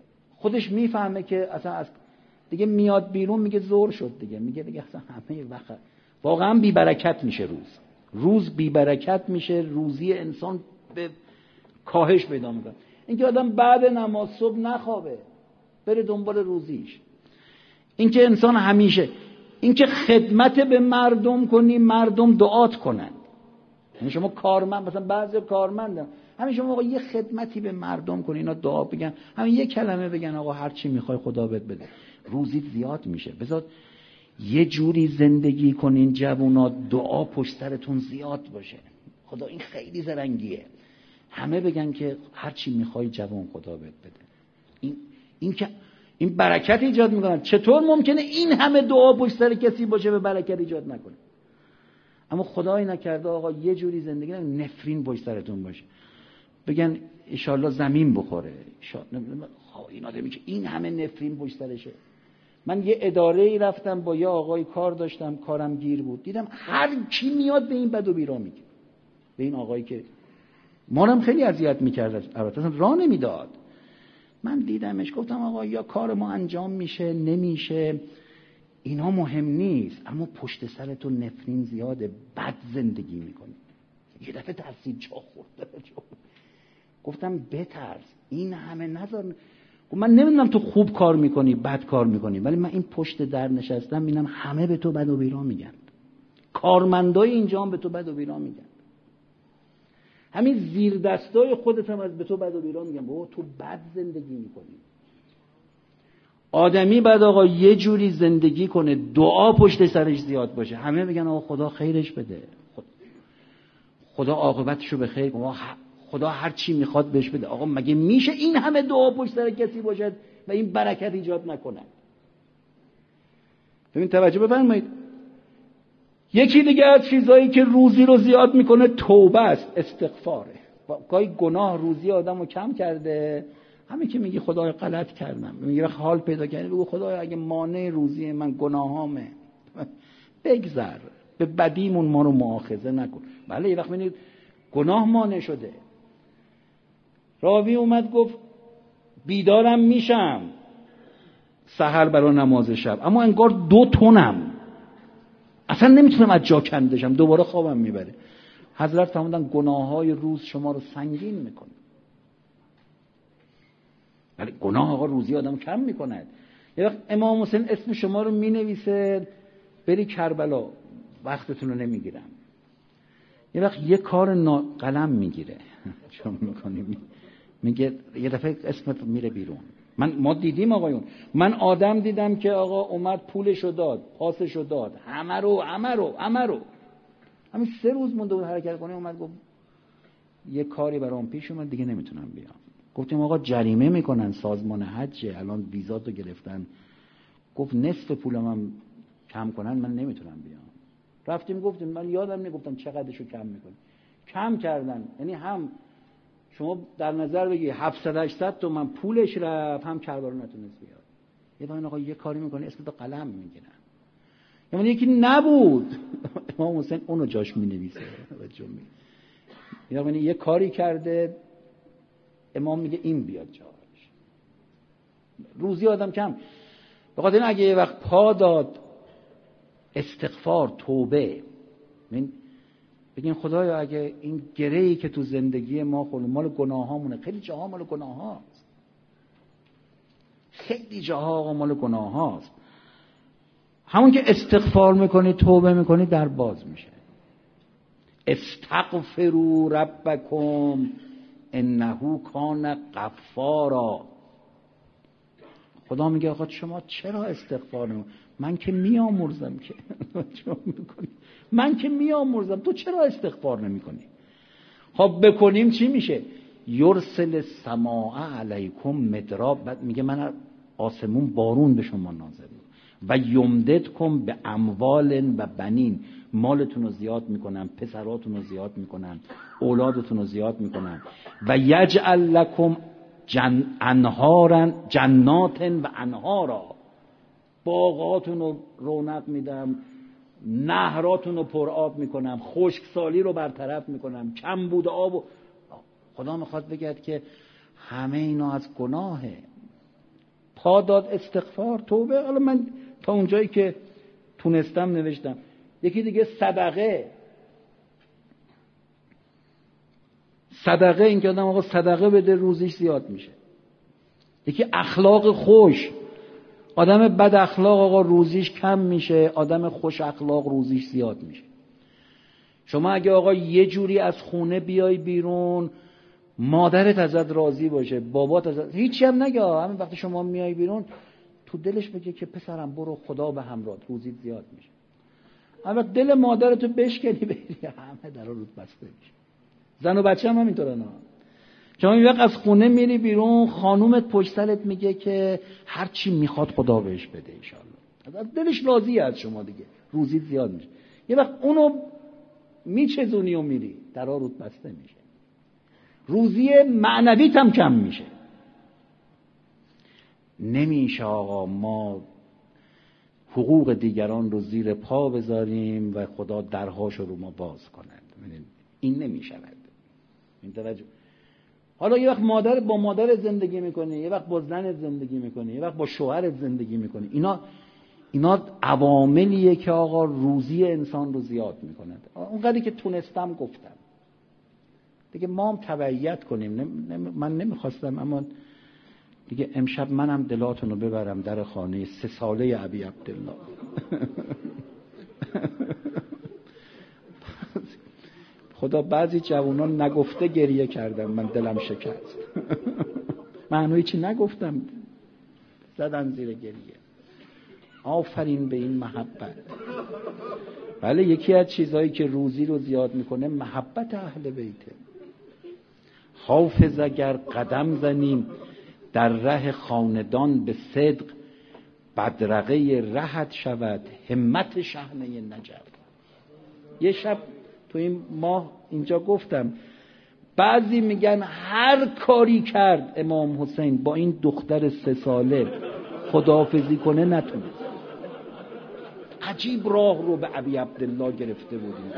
Speaker 1: خودش میفهمه که اصلا از دیگه میاد بیرون میگه زور شد دیگه، میگه دیگه اصلا همه وقت واقعا بی برکت میشه روز روز بی برکت میشه، روزی انسان به کاهش پیدا میکنه. اینکه آدم بعد نماز صبح نخوابه بره دنبال روزیش، اینکه انسان همیشه، اینکه خدمت به مردم کنی مردم دعات کنن. یعنی شما کارمند، مثلا بعضی کارمندن همین شما آقا یه خدمتی به مردم کنی اینا دعا بگن، همین یه کلمه بگن آقا هر چی میخوای خدا بهت بده، روزیت زیاد میشه. بذار یه جوری زندگی کنین جوونا دعا پشت سرتون زیاد باشه. خدا این خیلی زرنگیه، همه بگن که هر چی میخوای جوون خدا بهت بده. این این که این برکت ایجاد میکنه. چطور ممکنه این همه دعا پشت سر کسی باشه به برکت ایجاد نکنه؟ اما خدای نکرده آقا یه جوری زندگی نفرین پشت سرتون باشه، بگن انشالله زمین بخوره، این آدمی که این همه نفرین پشت سرشه. من یه اداره ای رفتم با یه آقای کار داشتم، کارم گیر بود، دیدم هر کی میاد به این بد و بیرا میگه، به این آقایی که ما هم خیلی اذیت میکرد، البته اصلا راه نمیداد. من دیدمش گفتم آقا یا کار ما انجام میشه نمیشه اینا مهم نیست، اما پشت سرتون نفرین زیاده، بد زندگی میکنی. یه دفعه ترسید جا خورد. گفتم بترس، این همه نذار. من نمیدونم تو خوب کار میکنی بد کار میکنی، ولی من این پشت در نشستم میبینم همه به تو بد و بیرا میگن، کارمندای اینجا هم به تو بد و بیرا میگن، همین زیر دستای خودت هم از به تو بد و بیرا میگن، بابا تو بد زندگی میکنی. آدمی بعد آقا یه جوری زندگی کنه دعا پشت سرش زیاد باشه، همه بگن آقا خدا خیرش بده، خدا عاقبتشو به خیر، خدا هر چی میخواد بهش بده. آقا مگه میشه این همه دعا پشت سر کسی باشد و این برکت ایجاد نکنه؟ ببین توجه بفرمایید، یکی دیگه از چیزایی که روزی رو زیاد میکنه توبه است، استغفاره. گاهی گناه روزی آدمو کم کرده، همین که میگی خدای غلط کردم، میگه حال پیدا کردی بگو خدای اگه مانع روزی من گناهامه بگذر، به بدیمون ما رو مؤاخذه نکن. بله یه وقت میبینید گناه مانع شده. راوی اومد گفت بیدارم میشم سحر برای نماز شب، اما انگار دو تنم، اصلا نمیتونم از جا کنده شم، دوباره خوابم میبره. حضرت فرمودن گناههای روز شما رو سنگین میکنه. ولی گناه آقا روزی آدم کم میکند. یه وقت امام حسین اسم شما رو مینویسه بری کربلا، وقتتون رو نمیگیرم. یه وقت یه کار نا... قلم میگیره چون میکنیم میگه یه دفعه اسمت میره بیرون. من ما دیدیم آقایون، من آدم دیدم که آقا اومد پولشو داد، پاسشو داد، همه رو همه رو همه رو همین سه روز مونده بود حرکت کنه، اومد گفت یه کاری برام پیش اومد دیگه نمیتونم بیام. گفتیم آقا جریمه میکنن سازمان حج، الان ویزاتو گرفتن. گفت نصف پولم هم کم کنن من نمیتونم بیام. رفتیم گفتیم، من یادم نمیگفتم چقدرشو کم میکنن، کم کردن. یعنی هم شما در نظر بگی هفتصد هشتصد تومن پولش رفت، هم کربلا نتونست بیاد. یه بار آقا یه کاری میکنه اسم تو قلم میگیرن. یعنی یکی نبود امام حسین اونو جاش مینویسه. یعنی یه کاری کرده امام میگه این بیاد جاش. روزی آدم کم. به خاطر اگه یه وقت پا داد استغفار توبه، بگین خدایا اگه این گره‌ای که تو زندگی ما خود مال گناهامونه، خیلی جاها مال گناه هاست، خیلی جاها مال گناه هاست، همون که استغفار میکنی توبه میکنی در باز میشه. استغفروا ربکم انه کان غفارا. خدا میگه آقا شما چرا استغفار نمیکنی؟ من که میامرزم که من که میامرزم، تو چرا استغفار نمیکنی؟ خب بکنیم چی میشه؟ یرسل السماء علیکم مدرار. بعد میگه من آسمون بارون به شما نازل و یمددکم به اموال و بنین، مالتون رو زیاد میکنم، پسراتون رو زیاد میکنم، اولادتون رو زیاد میکنم. و یجعل لکم جن انهارن جنات و انهارا، باغاتون رو رونق میدم، نهراتون رو پر آب میکنم، خشکسالی رو برطرف میکنم، کم بود آب و... خدا میخواد بگه که همه اینا از گناهه. پا داد استغفار توبه. حالا من تا اونجایی که تونستم نوشتم. یکی دیگه صدقه. صدقه این که آدم آقا صدقه بده روزیش زیاد میشه. یکی اخلاق خوش. آدم بد اخلاق آقا روزیش کم میشه، آدم خوش اخلاق روزیش زیاد میشه. شما اگه آقا یه جوری از خونه بیای بیرون، مادرت ازت راضی باشه، بابات ازت هیچی هم نگه، همین وقتی شما میای بیرون تو دلش بگه که پسرم برو خدا به همراهت روزیت زیاد میشه. اما دل مادرتو بشکنی بری همه درا رود بسته میشه. زن و بچه هم همینطوره نه. شما این وقت از خونه میری بیرون، خانومت پشت سرت میگه که هر چی میخواد خدا بهش بده ان شاءالله. دلش راضیه از شما دیگه، روزیت زیاد میشه. یه وقت اونو میچزونی و میری، درا رود بسته میشه. روزی معنویت هم کم میشه. نمیشه آقا ما حقوق دیگران رو زیر پا بذاریم و خدا درهاشو رو ما باز کند. این نمیشود. این توجه. حالا یه وقت مادر با مادر زندگی میکنه، یه وقت با زنت زندگی میکنه، یه وقت با شوهرت زندگی میکنه. اینا اینا عواملیه که آقا روزی انسان رو زیاد میکنه. اونقدری که تونستم گفتم دیگه ما هم تبعیت کنیم. نم، نم، من نمیخواستم اما دیگه امشب منم دلاتون رو ببرم در خانه سه ساله ابی عبدالله. خدا بعضی جوانان نگفته گریه کردم، من دلم شکست. من هیچی نگفتم، زدن زیر گریه. آفرین به این محبت. بله یکی از چیزهایی که روزی رو زیاد میکنه محبت اهل بیته. حافظ اگر قدم زنیم در ره خاندان به صدق، بدرقه رهت شود همت شحنه نجف. یه شب تو این ماه اینجا گفتم بعضی میگن هر کاری کرد امام حسین با این دختر سه ساله خداحافظی کنه نتونست. عجیب راه رو به ابی عبدالله گرفته بودیم.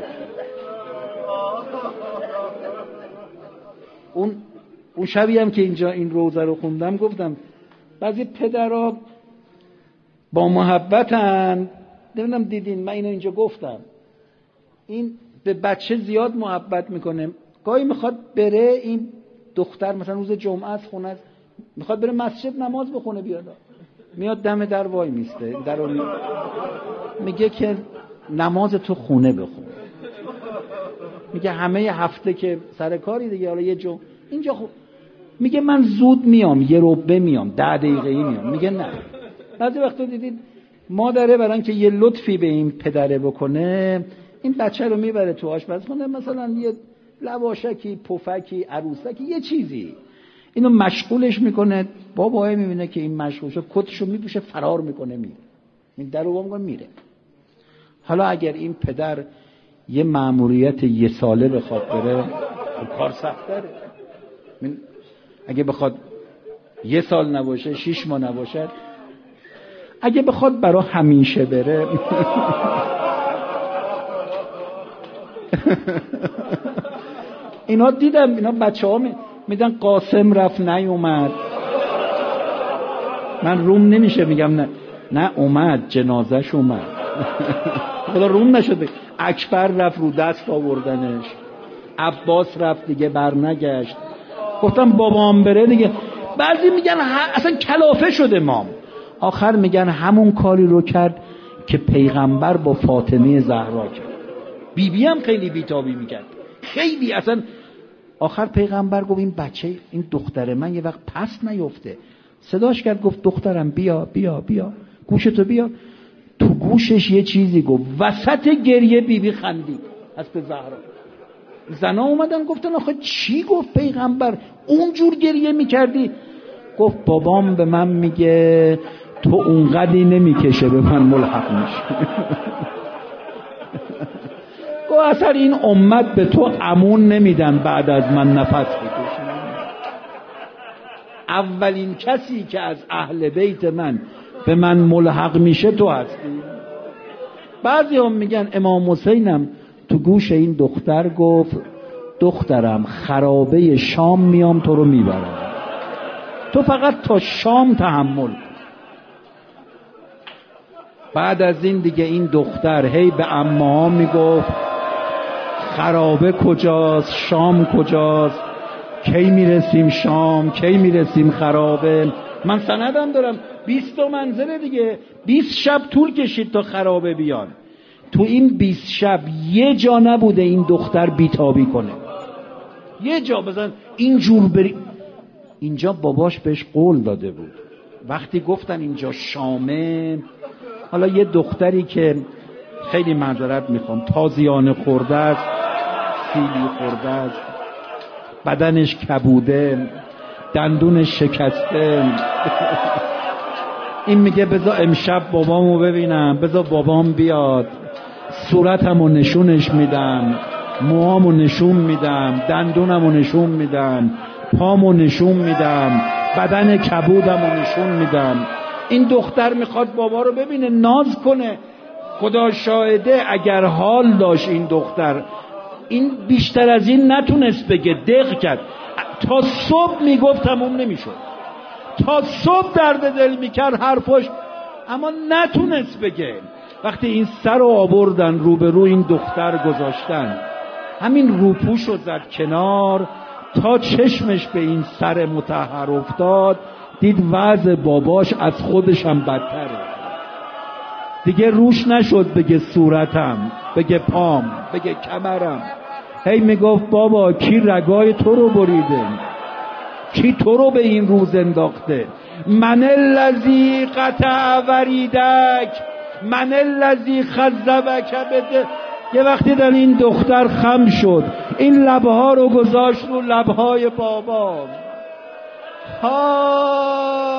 Speaker 1: اون اون شبی هم که اینجا این روزه رو خوندم گفتم بعضی پدرها با محبتن. نمیدونم دیدین، من اینو اینجا گفتم. این به بچه زیاد محبت میکنه. گاهی میخواد بره این دختر مثلا روز جمعه از خونه است، میخواد بره مسجد نماز بخونه بیاد، میاد دم در وای میسته در رو می... میگه که نماز تو خونه بخون. میگه همه هفته که سر کاری دیگه، حالا یه جمعه اینجا خو... میگه من زود میام، یه ربع میام، ده دقیقه‌ای میام. میگه نه. بعضی وقتا دیدید مادره برای اینکه یه لطفی به این پدره بکنه این بچه رو میبره تو آشپزخونه، مثلا یه لواشکی، پفکی، عروسکی، یه چیزی اینو مشغولش میکنه. بابا میبینه که این مشغول شد، کتشو میپوشه فرار میکنه میره. این در رو میکنه میره. حالا اگر این پدر یه مأموریت یه ساله بخواد بره کار سخت‌تره. اگه بخواد یه سال نباشه، شیش ماه نباشه، اگه بخواد برا همیشه بره اینا دیدم، اینا بچه ها میدن قاسم رفت نیومد. من روم نمیشه میگم نه نه اومد، جنازش اومد. خدا روم نشده. اکبر رفت رو دست آوردنش، عباس رفت دیگه بر نگشت. گفتم بابام بره دیگه. بعضی میگن اصلا کلافه شده مام. آخر میگن همون کاری رو کرد که پیغمبر با فاطمه زهرا کرد. بی بی هم خیلی بیتابی میکرد، خیلی اصلا. آخر پیغمبر گفت این بچه، این دختر من یه وقت پس نیفته. صداش کرد گفت دخترم بیا بیا بیا، گوشتو بیا. تو گوشش یه چیزی گفت، وسط گریه بی بی خندید از به زهرا. زنا اومدن گفتن آخه چی گفت پیغمبر، اونجور گریه میکردی؟ گفت بابام به من میگه تو اونقدی نمیکشه به من ملحق میشه. گفت اصلا این امت به تو امون نمیدن بعد از من نفس بکشن. اولین کسی که از اهل بیت من به من ملحق میشه تو هستی. بعضی هم میگن امام حسینم تو گوش این دختر گفت دخترم خرابه شام میام تو رو میبرم، تو فقط تا شام تحمل کن. بعد از این دیگه این دختر هی به عمه‌ها میگفت خرابه کجاست، شام کجاست، کی میرسیم شام، کی میرسیم خرابه. من سندم دارم، بیست تا منزله دیگه، بیست شب طول کشید تا خرابه بیان. تو این بیست شب یه جا نبوده این دختر بیتابی کنه، یه جا بزن اینجور بری. اینجا باباش بهش قول داده بود وقتی گفتن اینجا شامه. حالا یه دختری که خیلی معذرت میخوام تازیانه خورده است، سیلی خورده است، بدنش کبوده، دندونش شکسته، این میگه بذار امشب بابامو ببینم، بذار بابام بیاد، صورتمو نشونش میدم، موهامو نشون میدم، دندونمو نشون میدم، پامو نشون میدم، بدن کبودمو نشون میدم. این دختر میخواد بابا رو ببینه، ناز کنه. خدا شاهده اگر حال داشت این دختر، این بیشتر از این نتونست بگه، دق کرد. تا صبح میگفت تموم نمیشد، تا صبح درد دل میکرد حرفاش، اما نتونست بگه. وقتی این سر رو آوردن روبرو این دختر گذاشتن، همین روپوش رو زد کنار، تا چشمش به این سر مطهر افتاد دید وضع باباش از خودش هم بدتره. دیگه روش نشد بگه صورتم، بگه پام، بگه کمرم. هی میگفت بابا کی رگای تو رو بریده، کی تو رو به این روز انداخته؟ من الذی قطع وریدک، من الذی خذبک بده. یه وقتی در این دختر خم شد، این لبها رو گذاشت رو لبهای بابا. ها